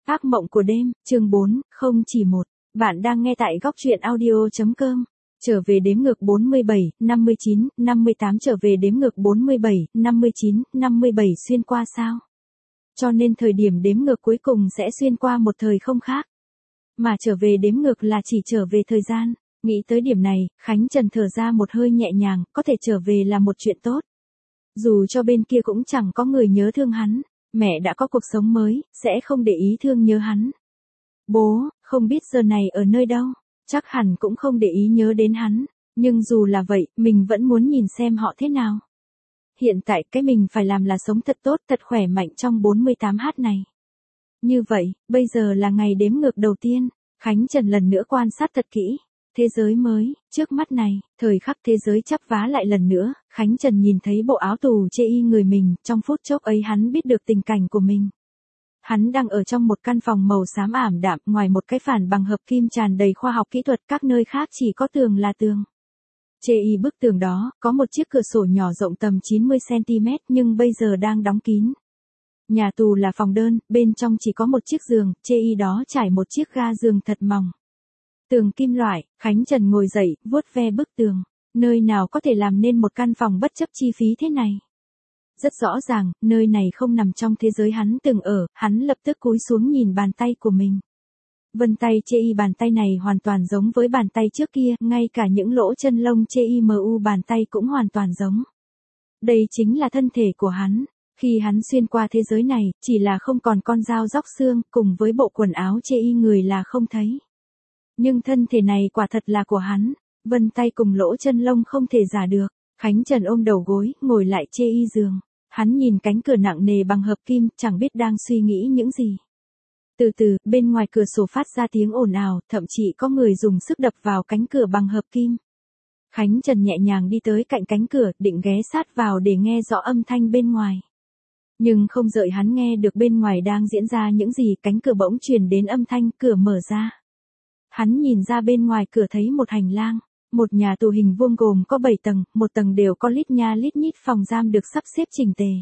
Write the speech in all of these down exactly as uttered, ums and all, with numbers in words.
Ác mộng của đêm, chương bốn, không chỉ một. Bạn đang nghe tại góc truyện audio.com. Trở về đếm ngược bốn mươi bảy, năm mươi chín, năm mươi tám trở về đếm ngược bốn mươi bảy, năm mươi chín, năm mươi bảy xuyên qua sao? Cho nên thời điểm đếm ngược cuối cùng sẽ xuyên qua một thời không khác. Mà trở về đếm ngược là chỉ trở về thời gian. Nghĩ tới điểm này, Khánh Trần thở ra một hơi nhẹ nhàng, có thể trở về là một chuyện tốt. Dù cho bên kia cũng chẳng có người nhớ thương hắn. Mẹ đã có cuộc sống mới, sẽ không để ý thương nhớ hắn. Bố, không biết giờ này ở nơi đâu, chắc hẳn cũng không để ý nhớ đến hắn, nhưng dù là vậy, mình vẫn muốn nhìn xem họ thế nào. Hiện tại cái mình phải làm là sống thật tốt, thật khỏe mạnh trong bốn mươi tám h này. Như vậy, bây giờ là ngày đếm ngược đầu tiên, Khánh Trần lần nữa quan sát thật kỹ. Thế giới mới, trước mắt này, thời khắc thế giới chắp vá lại lần nữa, Khánh Trần nhìn thấy bộ áo tù chê y người mình, trong phút chốc ấy hắn biết được tình cảnh của mình. Hắn đang ở trong một căn phòng màu xám ảm đạm, ngoài một cái phản bằng hợp kim tràn đầy khoa học kỹ thuật, các nơi khác chỉ có tường là tường. Chê y bức tường đó, có một chiếc cửa sổ nhỏ rộng tầm chín mươi xăng ti mét nhưng bây giờ đang đóng kín. Nhà tù là phòng đơn, bên trong chỉ có một chiếc giường, chê y đó trải một chiếc ga giường thật mỏng. Tường kim loại, Khánh Trần ngồi dậy, vuốt ve bức tường. Nơi nào có thể làm nên một căn phòng bất chấp chi phí thế này? Rất rõ ràng, nơi này không nằm trong thế giới hắn từng ở, hắn lập tức cúi xuống nhìn bàn tay của mình. Vân tay chê y bàn tay này hoàn toàn giống với bàn tay trước kia, ngay cả những lỗ chân lông chê y mu bàn tay cũng hoàn toàn giống. Đây chính là thân thể của hắn. Khi hắn xuyên qua thế giới này, chỉ là không còn con dao róc xương, cùng với bộ quần áo chê y người là không thấy. Nhưng thân thể này quả thật là của hắn, vân tay cùng lỗ chân lông không thể giả được. Khánh Trần ôm đầu gối, ngồi lại chê y giường. Hắn nhìn cánh cửa nặng nề bằng hợp kim, chẳng biết đang suy nghĩ những gì. Từ từ, bên ngoài cửa sổ phát ra tiếng ồn ào, thậm chí có người dùng sức đập vào cánh cửa bằng hợp kim. Khánh Trần nhẹ nhàng đi tới cạnh cánh cửa, định ghé sát vào để nghe rõ âm thanh bên ngoài. Nhưng không đợi hắn nghe được bên ngoài đang diễn ra những gì, cánh cửa bỗng truyền đến âm thanh cửa mở ra. Hắn nhìn ra bên ngoài cửa thấy một hành lang, một nhà tù hình vuông gồm có bảy tầng, một tầng đều có lít nha lít nhít phòng giam được sắp xếp chỉnh tề.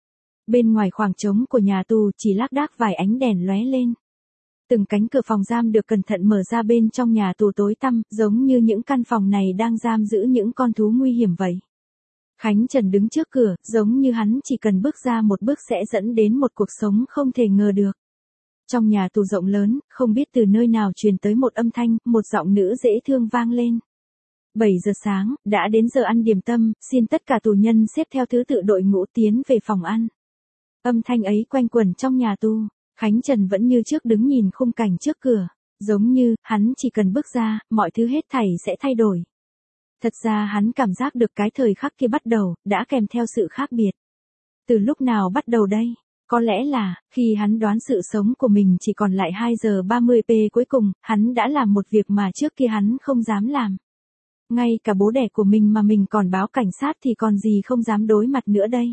Bên ngoài khoảng trống của nhà tù chỉ lác đác vài ánh đèn lóe lên. Từng cánh cửa phòng giam được cẩn thận mở ra, bên trong nhà tù tối tăm, giống như những căn phòng này đang giam giữ những con thú nguy hiểm vậy. Khánh Trần đứng trước cửa, giống như hắn chỉ cần bước ra một bước sẽ dẫn đến một cuộc sống không thể ngờ được. Trong nhà tù rộng lớn, không biết từ nơi nào truyền tới một âm thanh, một giọng nữ dễ thương vang lên. bảy giờ sáng, đã đến giờ ăn điểm tâm, xin tất cả tù nhân xếp theo thứ tự đội ngũ tiến về phòng ăn. Âm thanh ấy quanh quẩn trong nhà tù, Khánh Trần vẫn như trước đứng nhìn khung cảnh trước cửa, giống như, hắn chỉ cần bước ra, mọi thứ hết thảy sẽ thay đổi. Thật ra hắn cảm giác được cái thời khắc kia bắt đầu, đã kèm theo sự khác biệt. Từ lúc nào bắt đầu đây? Có lẽ là, khi hắn đoán sự sống của mình chỉ còn lại hai giờ ba mươi phút cuối cùng, hắn đã làm một việc mà trước kia hắn không dám làm. Ngay cả bố đẻ của mình mà mình còn báo cảnh sát thì còn gì không dám đối mặt nữa đây.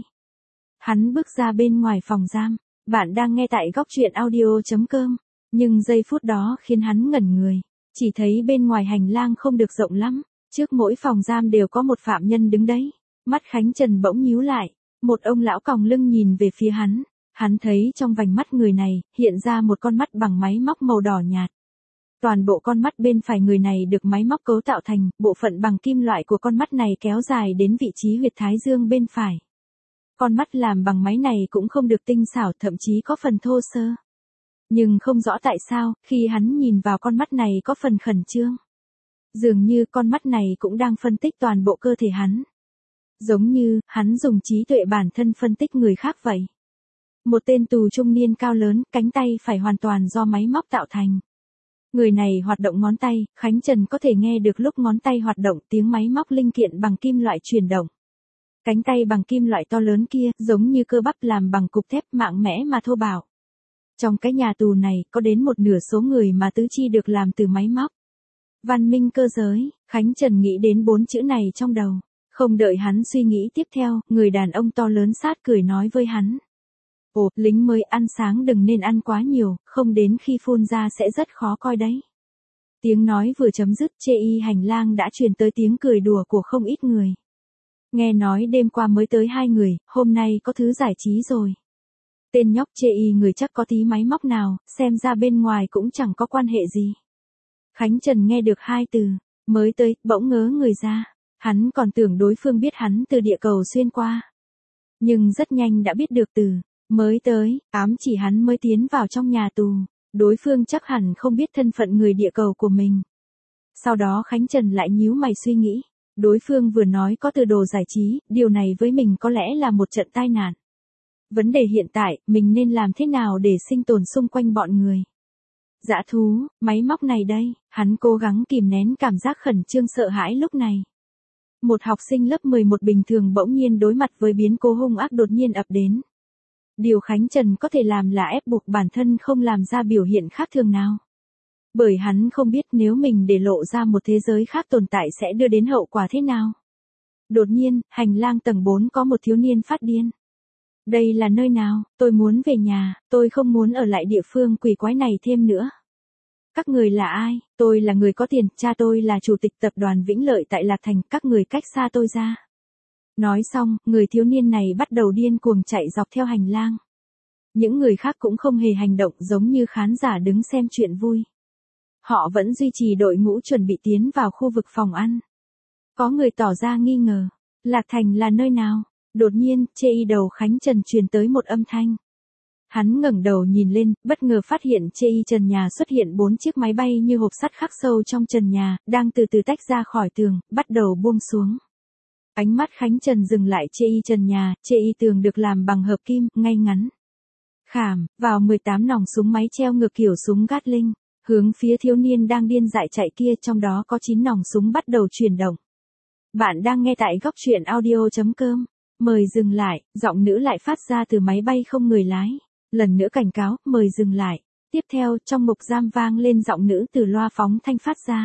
Hắn bước ra bên ngoài phòng giam. Bạn đang nghe tại góc truyện audio.com. Nhưng giây phút đó khiến hắn ngẩn người. Chỉ thấy bên ngoài hành lang không được rộng lắm. Trước mỗi phòng giam đều có một phạm nhân đứng đấy. Mắt Khánh Trần bỗng nhíu lại. Một ông lão còng lưng nhìn về phía hắn. Hắn thấy trong vành mắt người này, hiện ra một con mắt bằng máy móc màu đỏ nhạt. Toàn bộ con mắt bên phải người này được máy móc cấu tạo thành, bộ phận bằng kim loại của con mắt này kéo dài đến vị trí huyệt thái dương bên phải. Con mắt làm bằng máy này cũng không được tinh xảo, thậm chí có phần thô sơ. Nhưng không rõ tại sao, khi hắn nhìn vào con mắt này có phần khẩn trương. Dường như con mắt này cũng đang phân tích toàn bộ cơ thể hắn. Giống như, hắn dùng trí tuệ bản thân phân tích người khác vậy. Một tên tù trung niên cao lớn, cánh tay phải hoàn toàn do máy móc tạo thành. Người này hoạt động ngón tay, Khánh Trần có thể nghe được lúc ngón tay hoạt động tiếng máy móc linh kiện bằng kim loại chuyển động. Cánh tay bằng kim loại to lớn kia, giống như cơ bắp làm bằng cục thép mạnh mẽ mà thô bạo. Trong cái nhà tù này, có đến một nửa số người mà tứ chi được làm từ máy móc. Văn minh cơ giới, Khánh Trần nghĩ đến bốn chữ này trong đầu. Không đợi hắn suy nghĩ tiếp theo, người đàn ông to lớn sát cười nói với hắn. Ồ, lính mới ăn sáng đừng nên ăn quá nhiều, không đến khi phun ra sẽ rất khó coi đấy. Tiếng nói vừa chấm dứt, chê y hành lang đã truyền tới tiếng cười đùa của không ít người. Nghe nói đêm qua mới tới hai người, hôm nay có thứ giải trí rồi. Tên nhóc chê y người chắc có tí máy móc nào, xem ra bên ngoài cũng chẳng có quan hệ gì. Khánh Trần nghe được hai từ, mới tới, bỗng ngớ người ra. Hắn còn tưởng đối phương biết hắn từ địa cầu xuyên qua. Nhưng rất nhanh đã biết được từ, mới tới, ám chỉ hắn mới tiến vào trong nhà tù. Đối phương chắc hẳn không biết thân phận người địa cầu của mình. Sau đó Khánh Trần lại nhíu mày suy nghĩ. Đối phương vừa nói có từ đồ giải trí, điều này với mình có lẽ là một trận tai nạn. Vấn đề hiện tại, mình nên làm thế nào để sinh tồn xung quanh bọn người? Dã thú, máy móc này đây, hắn cố gắng kìm nén cảm giác khẩn trương sợ hãi lúc này. Một học sinh lớp mười một bình thường bỗng nhiên đối mặt với biến cố hung ác đột nhiên ập đến. Điều Khánh Trần có thể làm là ép buộc bản thân không làm ra biểu hiện khác thường nào. Bởi hắn không biết nếu mình để lộ ra một thế giới khác tồn tại sẽ đưa đến hậu quả thế nào. Đột nhiên, hành lang tầng bốn có một thiếu niên phát điên. Đây là nơi nào, tôi muốn về nhà, tôi không muốn ở lại địa phương quỷ quái này thêm nữa. Các người là ai? Tôi là người có tiền, cha tôi là chủ tịch tập đoàn Vĩnh Lợi tại Lạc Thành, các người cách xa tôi ra. Nói xong, người thiếu niên này bắt đầu điên cuồng chạy dọc theo hành lang. Những người khác cũng không hề hành động giống như khán giả đứng xem chuyện vui. Họ vẫn duy trì đội ngũ chuẩn bị tiến vào khu vực phòng ăn. Có người tỏ ra nghi ngờ. Lạc Thành là nơi nào? Đột nhiên, chê y đầu Khánh Trần truyền tới một âm thanh. Hắn ngẩng đầu nhìn lên, bất ngờ phát hiện chê y trần nhà xuất hiện bốn chiếc máy bay như hộp sắt khắc sâu trong trần nhà, đang từ từ tách ra khỏi tường, bắt đầu buông xuống. Ánh mắt Khánh Trần dừng lại chê y trần nhà, chê y tường được làm bằng hợp kim, ngay ngắn. Khảm, vào mười tám nòng súng máy treo ngược kiểu súng Gatling, hướng phía thiếu niên đang điên dại chạy kia, trong đó có chín nòng súng bắt đầu chuyển động. Bạn đang nghe tại góc truyện audio chấm com. Mời dừng lại, giọng nữ lại phát ra từ máy bay không người lái. Lần nữa cảnh cáo, mời dừng lại. Tiếp theo, trong mục giam vang lên giọng nữ từ loa phóng thanh phát ra.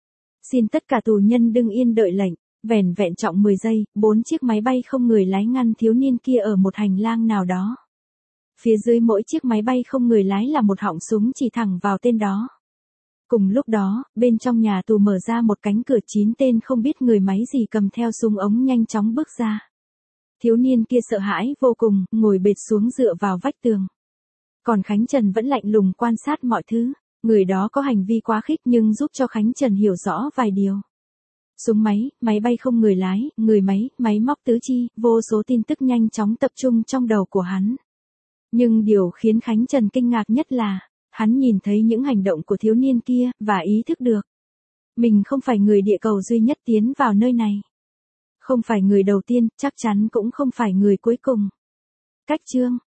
Xin tất cả tù nhân đừng yên đợi lệnh. Vẻn vẹn trọng mười giây, bốn chiếc máy bay không người lái ngăn thiếu niên kia ở một hành lang nào đó. Phía dưới mỗi chiếc máy bay không người lái là một họng súng chỉ thẳng vào tên đó. Cùng lúc đó, bên trong nhà tù mở ra một cánh cửa, chín tên không biết người máy gì cầm theo súng ống nhanh chóng bước ra. Thiếu niên kia sợ hãi vô cùng, ngồi bệt xuống dựa vào vách tường. Còn Khánh Trần vẫn lạnh lùng quan sát mọi thứ. Người đó có hành vi quá khích nhưng giúp cho Khánh Trần hiểu rõ vài điều. Súng máy, máy bay không người lái, người máy, máy móc tứ chi, vô số tin tức nhanh chóng tập trung trong đầu của hắn. Nhưng điều khiến Khánh Trần kinh ngạc nhất là, hắn nhìn thấy những hành động của thiếu niên kia, và ý thức được. Mình không phải người địa cầu duy nhất tiến vào nơi này. Không phải người đầu tiên, chắc chắn cũng không phải người cuối cùng. Cách chương